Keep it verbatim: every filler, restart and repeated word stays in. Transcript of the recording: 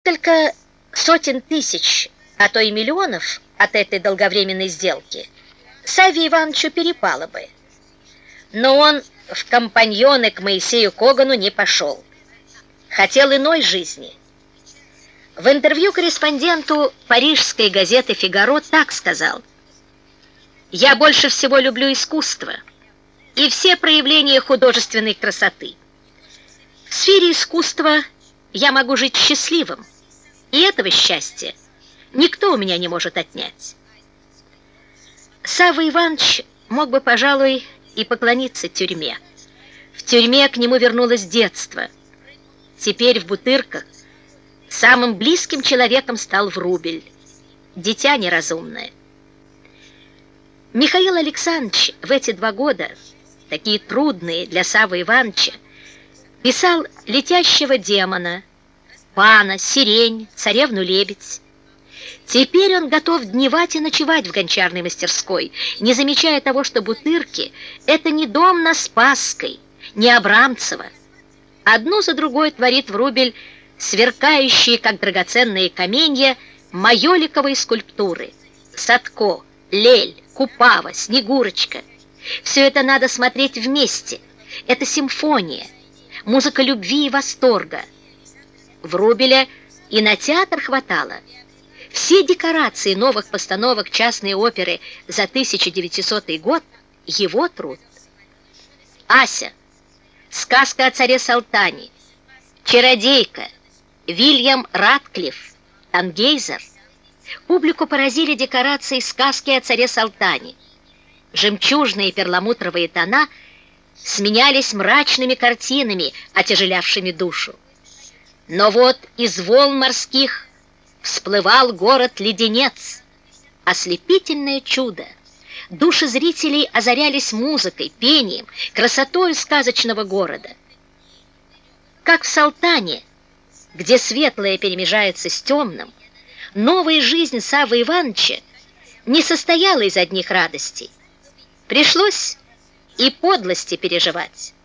Несколько сотен тысяч, а то и миллионов от этой долговременной сделки Савве Ивановичу перепало бы. Но он в компаньоны к Моисею Когану не пошел. Хотел иной жизни. В интервью корреспонденту парижской газеты «Фигаро» так сказал: «Я больше всего люблю искусство и все проявления художественной красоты. В сфере искусства я могу жить счастливым, и этого счастья никто у меня не может отнять». Савва Иванович мог бы, пожалуй, и поклониться тюрьме. В тюрьме к нему вернулось детство. Теперь в Бутырках самым близким человеком стал Врубель, дитя неразумное. Михаил Александрович в эти два года, такие трудные для Саввы Ивановича, писал «Летящего демона», «Пана», «Сирень», «Царевну-лебедь». Теперь он готов дневать и ночевать в гончарной мастерской, не замечая того, что Бутырки — это не дом на Спасской, не Абрамцево. Одну за другой творит Врубель сверкающие, как драгоценные каменья, майоликовые скульптуры. Садко, Лель, Купава, Снегурочка. Все это надо смотреть вместе. Это симфония, музыка любви и восторга. Врубеля и на театр хватало. Все декорации новых постановок частной оперы за тысяча девятисотый год – его труд. Ася, сказка о царе Салтане, Чародейка, Вильям Ратклифф, Тангейзер. Публику поразили декорации сказки о царе Салтане. Жемчужные и перламутровые тона сменялись мрачными картинами, отяжелявшими душу. Но вот из волн морских всплывал город-леденец, ослепительное чудо. Души зрителей озарялись музыкой, пением, красотой сказочного города. Как в Салтане, где светлое перемежается с темным, новая жизнь Саввы Ивановича не состояла из одних радостей. Пришлось и подлости переживать.